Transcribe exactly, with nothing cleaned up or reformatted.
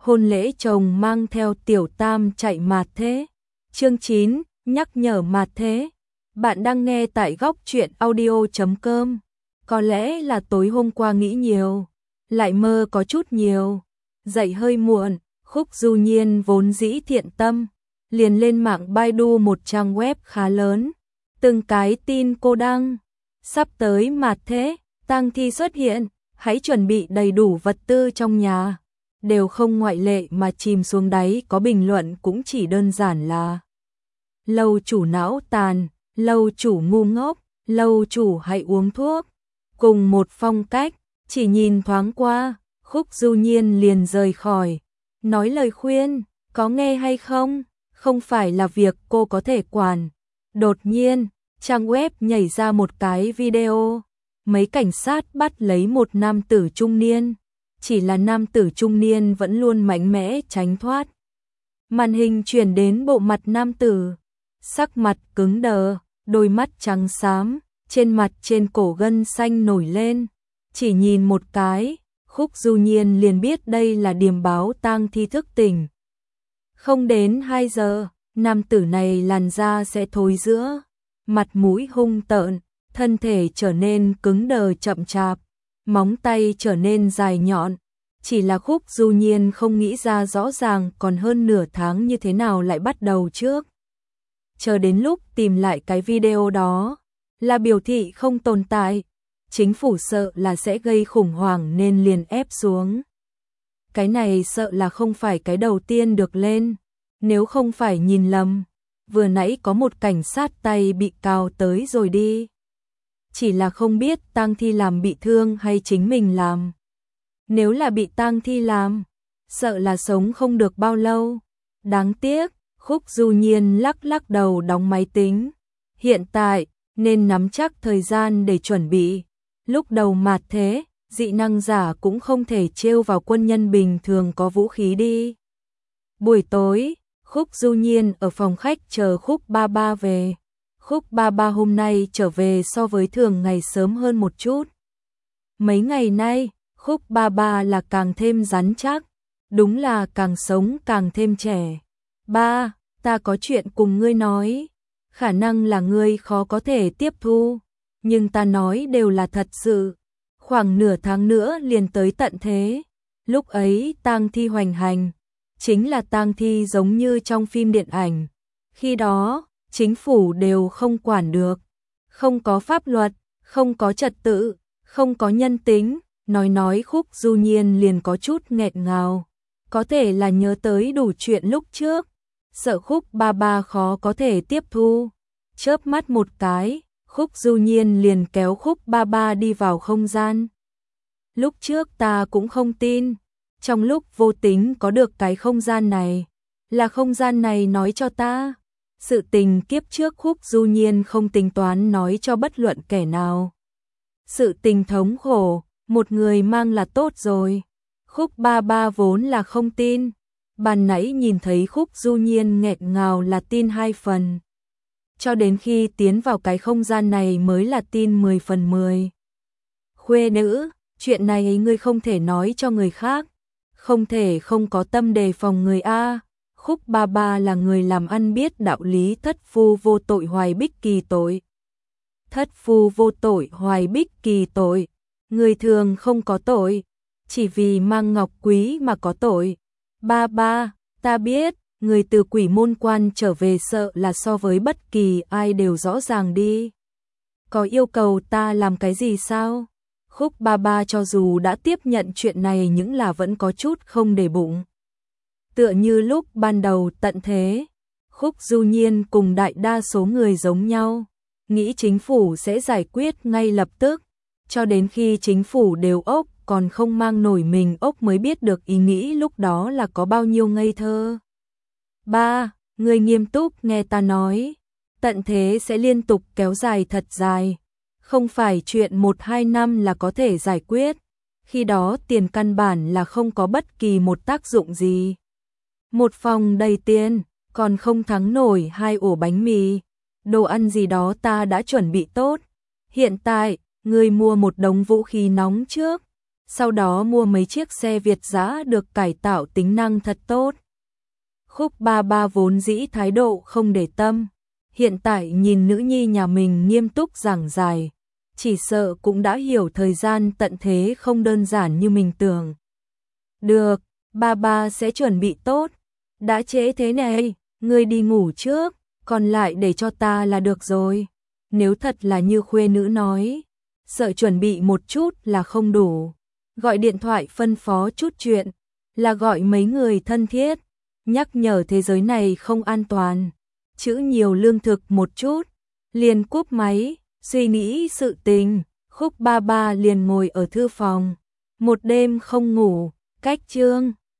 hôn lễ chồng mang theo tiểu tam chạy Mạt Thế. Chương chín, nhắc nhở Mạt Thế. Bạn đang nghe tại góc truyện audio chấm com. Có lẽ là tối hôm qua nghĩ nhiều, lại mơ có chút nhiều. Dậy hơi muộn, Khúc Du Nhiên vốn dĩ thiện tâm, liền lên mạng Baidu một trang web khá lớn. Từng cái tin cô đăng, sắp tới Mạt Thế, tang thi xuất hiện, hãy chuẩn bị đầy đủ vật tư trong nhà. Đều không ngoại lệ mà chìm xuống đáy có bình luận cũng chỉ đơn giản là: lâu chủ não tàn, lâu chủ ngu ngốc, lâu chủ hãy uống thuốc. Cùng một phong cách, chỉ nhìn thoáng qua, Khúc Du Nhiên liền rời khỏi. Nói lời khuyên, có nghe hay không? Không phải là việc cô có thể quản. Đột nhiên, trang web nhảy ra một cái video. Mấy cảnh sát bắt lấy một nam tử trung niên. Chỉ là nam tử trung niên vẫn luôn mạnh mẽ tránh thoát. Màn hình chuyển đến bộ mặt nam tử. Sắc mặt cứng đờ, đôi mắt trắng xám, trên mặt trên cổ gân xanh nổi lên. Chỉ nhìn một cái, Khúc Du Nhiên liền biết đây là điềm báo tang thi thức tỉnh. Không đến hai giờ, nam tử này làn da sẽ thối rữa, mặt mũi hung tợn, thân thể trở nên cứng đờ chậm chạp, móng tay trở nên dài nhọn. Chỉ là Khúc Du Nhiên không nghĩ ra rõ ràng còn hơn nửa tháng như thế nào lại bắt đầu trước. Chờ đến lúc tìm lại cái video đó, là biểu thị không tồn tại. Chính phủ sợ là sẽ gây khủng hoảng nên liền ép xuống. Cái này sợ là không phải cái đầu tiên được lên. Nếu không phải nhìn lầm, vừa nãy có một cảnh sát tay bị cào tới rồi đi. Chỉ là không biết tang thi làm bị thương hay chính mình làm. Nếu là bị tang thi làm, sợ là sống không được bao lâu. Đáng tiếc, Khúc Du Nhiên lắc lắc đầu đóng máy tính. Hiện tại, nên nắm chắc thời gian để chuẩn bị. Lúc đầu Mạt Thế, dị năng giả cũng không thể trêu vào quân nhân bình thường có vũ khí đi. Buổi tối, Khúc Du Nhiên ở phòng khách chờ Khúc Ba Ba về. Khúc Ba Ba hôm nay trở về so với thường ngày sớm hơn một chút. Mấy ngày nay, Khúc Ba Ba là càng thêm rắn chắc, đúng là càng sống càng thêm trẻ. Ba, ta có chuyện cùng ngươi nói, khả năng là ngươi khó có thể tiếp thu, nhưng ta nói đều là thật sự. Khoảng nửa tháng nữa liền tới tận thế, lúc ấy tang thi hoành hành, chính là tang thi giống như trong phim điện ảnh. Khi đó, chính phủ đều không quản được, không có pháp luật, không có trật tự, không có nhân tính. Nói nói Khúc Du Nhiên liền có chút nghẹn ngào, có thể là nhớ tới đủ chuyện lúc trước, sợ Khúc Ba Ba khó có thể tiếp thu. Chớp mắt một cái, Khúc Du Nhiên liền kéo Khúc Ba Ba đi vào không gian. Lúc trước ta cũng không tin, trong lúc vô tính có được cái không gian này, là không gian này nói cho ta. Sự tình kiếp trước Khúc Du Nhiên không tính toán nói cho bất luận kẻ nào. Sự tình thống khổ, một người mang là tốt rồi. Khúc Ba Ba vốn là không tin, ban nãy nhìn thấy Khúc Du Nhiên nghẹn ngào là tin hai phần. Cho đến khi tiến vào cái không gian này mới là tin mười phần mười. Khuê nữ, chuyện này ngươi không thể nói cho người khác, không thể không có tâm đề phòng người A. Khúc Ba Ba là người làm ăn biết đạo lý thất phu vô tội hoài bích kỳ tội. Thất phu vô tội hoài bích kỳ tội. Người thường không có tội, chỉ vì mang ngọc quý mà có tội. Ba ba, ta biết, người từ quỷ môn quan trở về sợ là so với bất kỳ ai đều rõ ràng đi. Có yêu cầu ta làm cái gì sao? Khúc Ba Ba cho dù đã tiếp nhận chuyện này nhưng là vẫn có chút không để bụng. Tựa như lúc ban đầu tận thế, Khúc Du Nhiên cùng đại đa số người giống nhau, nghĩ chính phủ sẽ giải quyết ngay lập tức. Cho đến khi chính phủ đều ốc còn không mang nổi mình ốc mới biết được ý nghĩ lúc đó là có bao nhiêu ngây thơ. Ba, người nghiêm túc nghe ta nói, tận thế sẽ liên tục kéo dài thật dài, không phải chuyện một hai năm là có thể giải quyết, khi đó tiền căn bản là không có bất kỳ một tác dụng gì. Một phòng đầy tiền, còn không thắng nổi hai ổ bánh mì, đồ ăn gì đó ta đã chuẩn bị tốt. Hiện tại, ngươi mua một đống vũ khí nóng trước, sau đó mua mấy chiếc xe Việt dã được cải tạo tính năng thật tốt. Khúc ba ba vốn dĩ thái độ không để tâm, hiện tại nhìn nữ nhi nhà mình nghiêm túc giảng giải, chỉ sợ cũng đã hiểu thời gian tận thế không đơn giản như mình tưởng. Được, ba ba sẽ chuẩn bị tốt, đã trễ thế này, ngươi đi ngủ trước, còn lại để cho ta là được rồi. Nếu thật là như khuê nữ nói, sợ chuẩn bị một chút là không đủ. Gọi điện thoại phân phó chút chuyện, là gọi mấy người thân thiết, nhắc nhở thế giới này không an toàn, chữ nhiều lương thực một chút, liền cúp máy, suy nghĩ sự tình, Khúc ba ba liền ngồi ở thư phòng, một đêm không ngủ, cách chương